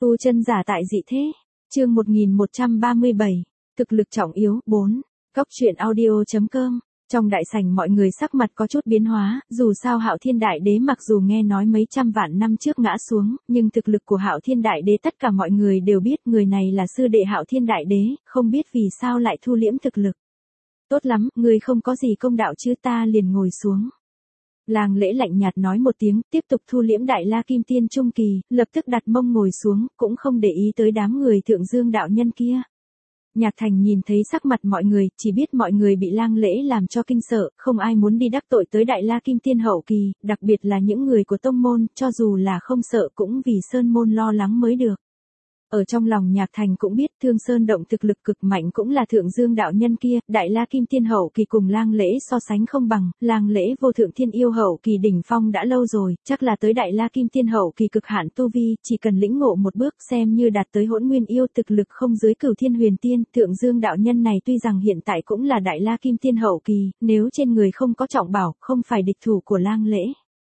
Tu chân giả tại dị thế. Chương 1137. Thực lực trọng yếu 4. Góc truyện audio.com. Trong đại sảnh mọi người sắc mặt có chút biến hóa, dù sao Hạo Thiên Đại Đế mặc dù nghe nói mấy trăm vạn năm trước ngã xuống, nhưng thực lực của Hạo Thiên Đại Đế tất cả mọi người đều biết, người này là sư đệ Hạo Thiên Đại Đế, không biết vì sao lại thu liễm thực lực. Tốt lắm, người không có gì công đạo chứ, ta liền ngồi xuống. Lang Lễ lạnh nhạt nói một tiếng, tiếp tục thu liễm Đại La Kim Tiên trung kỳ, lập tức đặt mông ngồi xuống, cũng không để ý tới đám người Thượng Dương đạo nhân kia. Nhạc Thành nhìn thấy sắc mặt mọi người, chỉ biết mọi người bị Lang Lễ làm cho kinh sợ, không ai muốn đi đắc tội tới Đại La Kim Tiên hậu kỳ, đặc biệt là những người của tông môn, cho dù là không sợ cũng vì Sơn môn lo lắng mới được. Ở trong lòng Nhạc Thành cũng biết Thương Sơn động thực lực cực mạnh cũng là Thượng Dương đạo nhân kia, Đại La Kim Tiên hậu kỳ cùng Lang Lễ so sánh không bằng, Lang Lễ vô thượng thiên yêu hậu kỳ đỉnh phong đã lâu rồi, chắc là tới Đại La Kim Tiên hậu kỳ cực hạn tu vi, chỉ cần lĩnh ngộ một bước xem như đạt tới Hỗn Nguyên yêu, thực lực không dưới Cửu Thiên Huyền Tiên. Thượng Dương đạo nhân này tuy rằng hiện tại cũng là Đại La Kim Tiên hậu kỳ, nếu trên người không có trọng bảo, không phải địch thủ của Lang Lễ.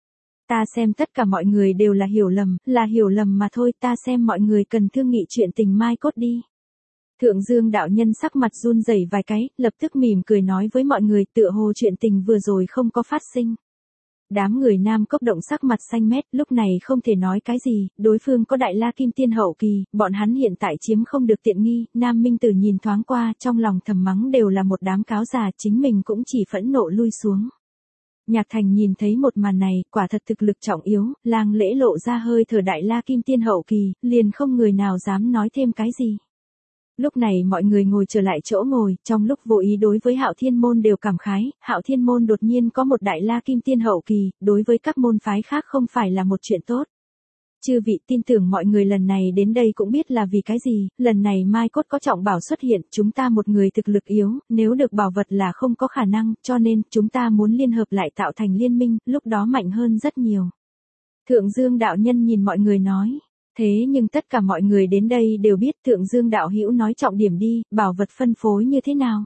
Ta xem tất cả mọi người đều là hiểu lầm mà thôi, ta xem mọi người cần thương nghị chuyện tình mai cốt đi. Thượng Dương đạo nhân sắc mặt run rẩy vài cái, lập tức mỉm cười nói với mọi người, tựa hồ chuyện tình vừa rồi không có phát sinh. Đám người Nam Cốc Động sắc mặt xanh mét, lúc này không thể nói cái gì, đối phương có Đại La Kim Tiên hậu kỳ, bọn hắn hiện tại chiếm không được tiện nghi. Nam Minh Tử nhìn thoáng qua, trong lòng thầm mắng đều là một đám cáo già, chính mình cũng chỉ phẫn nộ lui xuống. Nhạc Thành nhìn thấy một màn này, quả thật thực lực trọng yếu, Lang Lễ lộ ra hơi thở Đại La Kim Tiên hậu kỳ, liền không người nào dám nói thêm cái gì. Lúc này mọi người ngồi trở lại chỗ ngồi, trong lúc vô ý đối với Hạo Thiên môn đều cảm khái, Hạo Thiên môn đột nhiên có một Đại La Kim Tiên hậu kỳ, đối với các môn phái khác không phải là một chuyện tốt. Chư vị, tin tưởng mọi người lần này đến đây cũng biết là vì cái gì, lần này mai cốt có trọng bảo xuất hiện, chúng ta một người thực lực yếu, nếu được bảo vật là không có khả năng, cho nên chúng ta muốn liên hợp lại tạo thành liên minh, lúc đó mạnh hơn rất nhiều. Thượng Dương đạo nhân nhìn mọi người nói, thế nhưng tất cả mọi người đến đây đều biết. Thượng Dương đạo hữu nói trọng điểm đi, bảo vật phân phối như thế nào?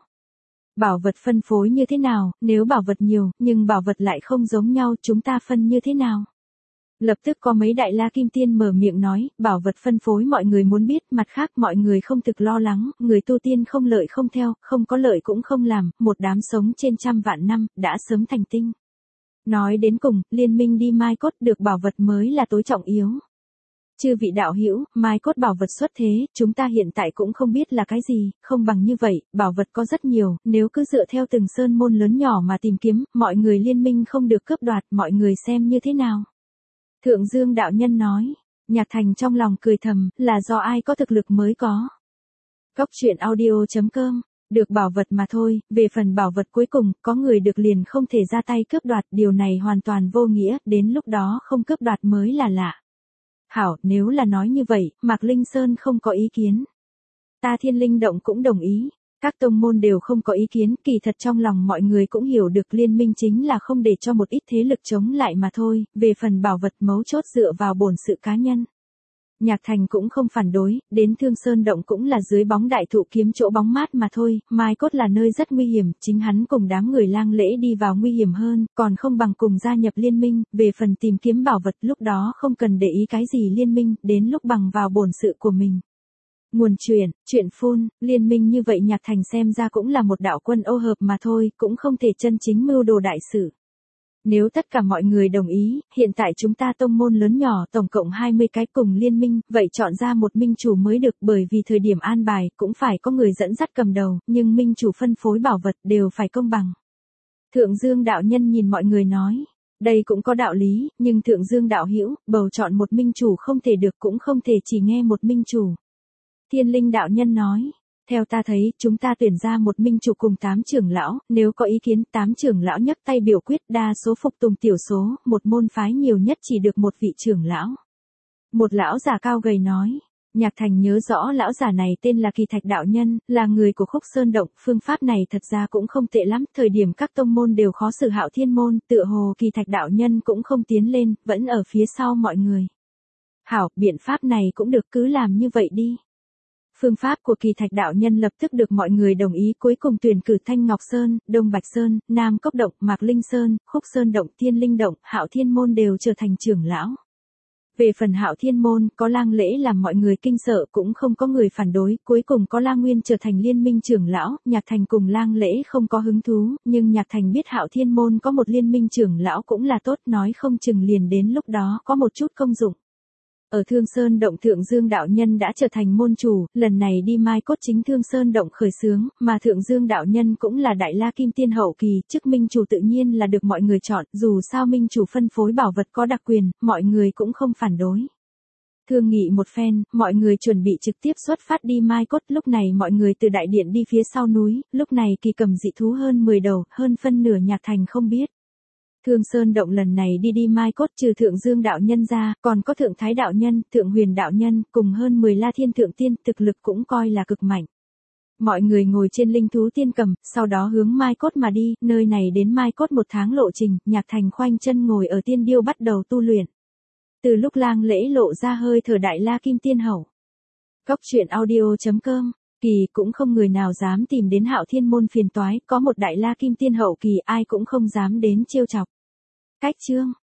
Bảo vật phân phối như thế nào, nếu bảo vật nhiều, nhưng bảo vật lại không giống nhau, chúng ta phân như thế nào? Lập tức có mấy Đại La Kim Tiên mở miệng nói, bảo vật phân phối mọi người muốn biết, mặt khác mọi người không thực lo lắng, người tu tiên không lợi không theo, không có lợi cũng không làm, một đám sống trên trăm vạn năm, đã sớm thành tinh. Nói đến cùng, liên minh đi mai cốt, được bảo vật mới là tối trọng yếu. Chư vị đạo hữu, mai cốt bảo vật xuất thế, chúng ta hiện tại cũng không biết là cái gì, không bằng như vậy, bảo vật có rất nhiều, nếu cứ dựa theo từng sơn môn lớn nhỏ mà tìm kiếm, mọi người liên minh không được cướp đoạt, mọi người xem như thế nào? Thượng Dương đạo nhân nói, Nhạc Thành trong lòng cười thầm, là do ai có thực lực mới có. Góc truyện audio.com, được bảo vật mà thôi, về phần bảo vật cuối cùng, có người được liền không thể ra tay cướp đoạt, điều này hoàn toàn vô nghĩa, đến lúc đó không cướp đoạt mới là lạ. Hảo, nếu là nói như vậy, Mạc Linh Sơn không có ý kiến. Ta Thiên Linh Động cũng đồng ý. Các tông môn đều không có ý kiến, kỳ thật trong lòng mọi người cũng hiểu được liên minh chính là không để cho một ít thế lực chống lại mà thôi, về phần bảo vật mấu chốt dựa vào bổn sự cá nhân. Nhạc Thành cũng không phản đối, đến Thương Sơn Động cũng là dưới bóng đại thụ kiếm chỗ bóng mát mà thôi, mai cốt là nơi rất nguy hiểm, chính hắn cùng đám người Lang Lễ đi vào nguy hiểm hơn, còn không bằng cùng gia nhập liên minh, về phần tìm kiếm bảo vật lúc đó không cần để ý cái gì liên minh, đến lúc bằng vào bổn sự của mình. Nguồn chuyện phun, liên minh như vậy Nhạc Thành xem ra cũng là một đạo quân ô hợp mà thôi, cũng không thể chân chính mưu đồ đại sự. Nếu tất cả mọi người đồng ý, hiện tại chúng ta tông môn lớn nhỏ tổng cộng 20 cái cùng liên minh, vậy chọn ra một minh chủ mới được, bởi vì thời điểm an bài cũng phải có người dẫn dắt cầm đầu, nhưng minh chủ phân phối bảo vật đều phải công bằng. Thượng Dương đạo nhân nhìn mọi người nói, đây cũng có đạo lý, nhưng Thượng Dương đạo hữu, bầu chọn một minh chủ không thể được, cũng không thể chỉ nghe một minh chủ. Thiên Linh đạo nhân nói, theo ta thấy, chúng ta tuyển ra một minh chủ cùng 8 trưởng lão, nếu có ý kiến 8 trưởng lão nhấc tay biểu quyết, đa số phục tùng tiểu số, một môn phái nhiều nhất chỉ được một vị trưởng lão. Một lão già cao gầy nói, Nhạc Thành nhớ rõ lão già này tên là Kỳ Thạch đạo nhân, là người của Khúc Sơn Động, phương pháp này thật ra cũng không tệ lắm, thời điểm các tông môn đều khó xử Hạo Thiên môn, tựa hồ Kỳ Thạch đạo nhân cũng không tiến lên, vẫn ở phía sau mọi người. Hảo, biện pháp này cũng được, cứ làm như vậy đi. Phương pháp của Kỳ Thạch đạo nhân lập tức được mọi người đồng ý, cuối cùng tuyển cử Thanh Ngọc Sơn, Đông Bạch Sơn, Nam Cốc Động, Mạc Linh Sơn, Khúc Sơn Động, Thiên Linh Động, Hạo Thiên môn đều trở thành trưởng lão. Về phần Hạo Thiên môn, có Lang Lễ làm mọi người kinh sợ cũng không có người phản đối, cuối cùng có Lang Nguyên trở thành liên minh trưởng lão, Nhạc Thành cùng Lang Lễ không có hứng thú, nhưng Nhạc Thành biết Hạo Thiên môn có một liên minh trưởng lão cũng là tốt, nói không chừng liền đến lúc đó có một chút công dụng. Ở Thương Sơn Động Thượng Dương đạo nhân đã trở thành môn chủ, lần này đi mai cốt chính Thương Sơn Động khởi xướng, mà Thượng Dương đạo nhân cũng là Đại La Kim Tiên hậu kỳ, chức minh chủ tự nhiên là được mọi người chọn, dù sao minh chủ phân phối bảo vật có đặc quyền, mọi người cũng không phản đối. Thương nghị một phen, mọi người chuẩn bị trực tiếp xuất phát đi mai cốt, lúc này mọi người từ đại điện đi phía sau núi, lúc này kỳ cầm dị thú hơn 10 đầu, hơn phân nửa Nhạc Thành không biết. Thương Sơn Động lần này đi mai cốt trừ Thượng Dương đạo nhân ra, còn có Thượng Thái đạo nhân, Thượng Huyền đạo nhân, cùng hơn 10 La Thiên thượng tiên, thực lực cũng coi là cực mạnh. Mọi người ngồi trên linh thú tiên cầm, sau đó hướng mai cốt mà đi, nơi này đến mai cốt 1 tháng lộ trình, Nhạc Thành khoanh chân ngồi ở tiên điêu bắt đầu tu luyện. Từ lúc Lang Lễ lộ ra hơi thở Đại La Kim Tiên hậu. Cóc truyện audio.com, kỳ cũng không người nào dám tìm đến Hạo Thiên môn phiền toái, có một Đại La Kim Tiên hậu kỳ ai cũng không dám đến trêu chọc. Cách chương